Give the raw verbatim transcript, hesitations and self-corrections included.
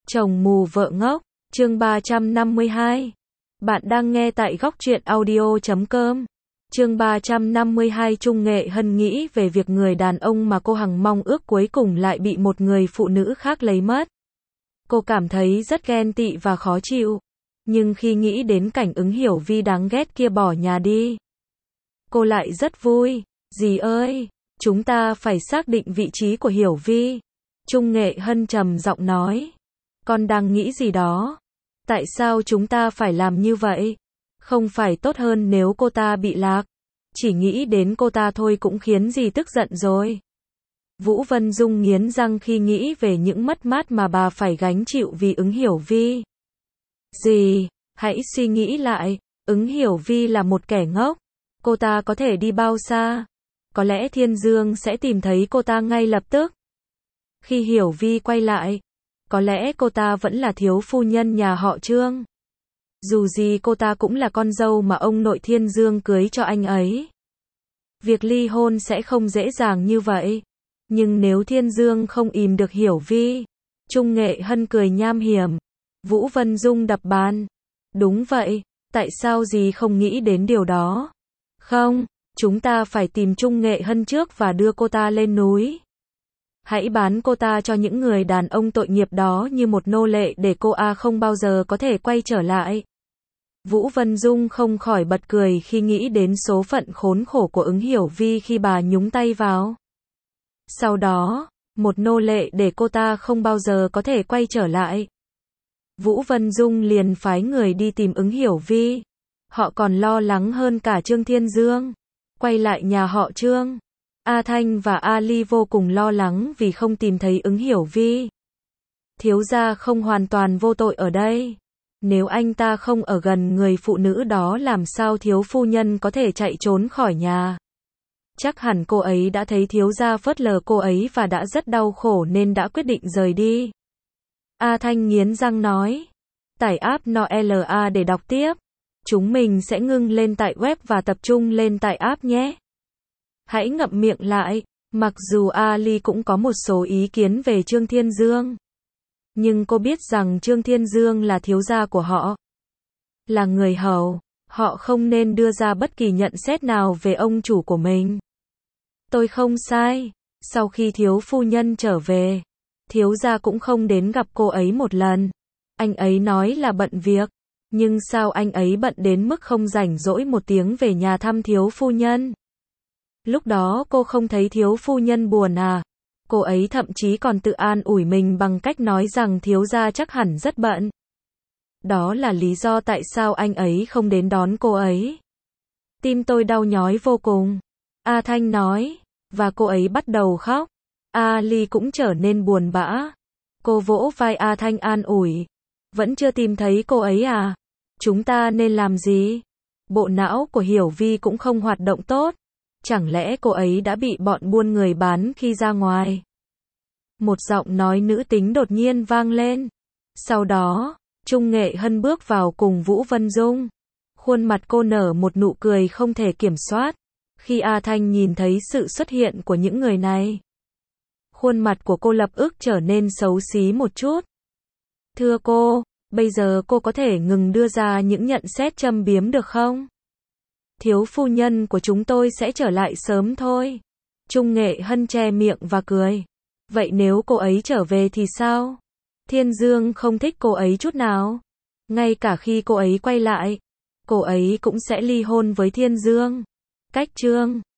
Chồng mù vợ ngốc, chương ba trăm năm mươi hai. Bạn đang nghe tại góc truyện audio chấm com. Chương ba trăm năm mươi hai. Trung Nghệ Hân nghĩ về việc người đàn ông mà cô hằng mong ước cuối cùng lại bị một người phụ nữ khác lấy mất. Cô cảm thấy rất ghen tị và khó chịu. Nhưng khi nghĩ đến cảnh Ứng Hiểu Vi đáng ghét kia bỏ nhà đi, cô lại rất vui. Dì ơi, chúng ta phải xác định vị trí của Hiểu Vi. Trung Nghệ Hân trầm giọng nói. Con đang nghĩ gì đó? Tại sao chúng ta phải làm như vậy? Không phải tốt hơn nếu cô ta bị lạc? Chỉ nghĩ đến cô ta thôi cũng khiến dì tức giận rồi. Vũ Vân Dung nghiến răng khi nghĩ về những mất mát mà bà phải gánh chịu vì Ứng Hiểu Vi. Dì, hãy suy nghĩ lại, Ứng Hiểu Vi là một kẻ ngốc. Cô ta có thể đi bao xa? Có lẽ Thiên Dương sẽ tìm thấy cô ta ngay lập tức. Khi Hiểu Vi quay lại, có lẽ cô ta vẫn là thiếu phu nhân nhà họ Trương. Dù gì cô ta cũng là con dâu mà ông nội Thiên Dương cưới cho anh ấy. Việc ly hôn sẽ không dễ dàng như vậy. Nhưng nếu Thiên Dương không ìm được Hiểu Vi. Trung Nghệ Hân cười nham hiểm. Vũ Vân Dung đập bàn. Đúng vậy, tại sao dì không nghĩ đến điều đó? Không, chúng ta phải tìm Trung Nghệ Hân trước và đưa cô ta lên núi. Hãy bán cô ta cho những người đàn ông tội nghiệp đó như một nô lệ để cô A không bao giờ có thể quay trở lại. Vũ Vân Dung không khỏi bật cười khi nghĩ đến số phận khốn khổ của Ứng Hiểu Vi khi bà nhúng tay vào. Sau đó, một nô lệ để cô ta không bao giờ có thể quay trở lại. Vũ Vân Dung liền phái người đi tìm Ứng Hiểu Vi. Họ còn lo lắng hơn cả Trương Thiên Dương. Quay lại nhà họ Trương, A Thanh và A Ly vô cùng lo lắng vì không tìm thấy Ứng Hiểu Vi. Thiếu gia không hoàn toàn vô tội ở đây. Nếu anh ta không ở gần người phụ nữ đó làm sao thiếu phu nhân có thể chạy trốn khỏi nhà. Chắc hẳn cô ấy đã thấy thiếu gia phớt lờ cô ấy và đã rất đau khổ nên đã quyết định rời đi. A Thanh nghiến răng nói. Tải app Noela để đọc tiếp. Chúng mình sẽ ngưng lên tại web và tập trung lên tại app nhé. Hãy ngậm miệng lại, mặc dù Ali cũng có một số ý kiến về Trương Thiên Dương. Nhưng cô biết rằng Trương Thiên Dương là thiếu gia của họ. Là người hầu, họ không nên đưa ra bất kỳ nhận xét nào về ông chủ của mình. Tôi không sai, sau khi thiếu phu nhân trở về, thiếu gia cũng không đến gặp cô ấy một lần. Anh ấy nói là bận việc, nhưng sao anh ấy bận đến mức không rảnh rỗi một tiếng về nhà thăm thiếu phu nhân? Lúc đó cô không thấy thiếu phu nhân buồn à? Cô ấy thậm chí còn tự an ủi mình bằng cách nói rằng thiếu gia chắc hẳn rất bận. Đó là lý do tại sao anh ấy không đến đón cô ấy. Tim tôi đau nhói vô cùng. A Thanh nói, và cô ấy bắt đầu khóc. A Ly cũng trở nên buồn bã. Cô vỗ vai A Thanh an ủi. Vẫn chưa tìm thấy cô ấy à? Chúng ta nên làm gì? Bộ não của Hiểu Vi cũng không hoạt động tốt. Chẳng lẽ cô ấy đã bị bọn buôn người bán khi ra ngoài? Một giọng nói nữ tính đột nhiên vang lên. Sau đó, Trung Nghệ Hân bước vào cùng Vũ Vân Dung. Khuôn mặt cô nở một nụ cười không thể kiểm soát. Khi A Thanh nhìn thấy sự xuất hiện của những người này, khuôn mặt của cô lập tức trở nên xấu xí một chút. Thưa cô, bây giờ cô có thể ngừng đưa ra những nhận xét châm biếm được không? Thiếu phu nhân của chúng tôi sẽ trở lại sớm thôi. Trung Nghệ Hân che miệng và cười. Vậy nếu cô ấy trở về thì sao? Thiên Dương không thích cô ấy chút nào. Ngay cả khi cô ấy quay lại, cô ấy cũng sẽ ly hôn với Thiên Dương. Cách Trương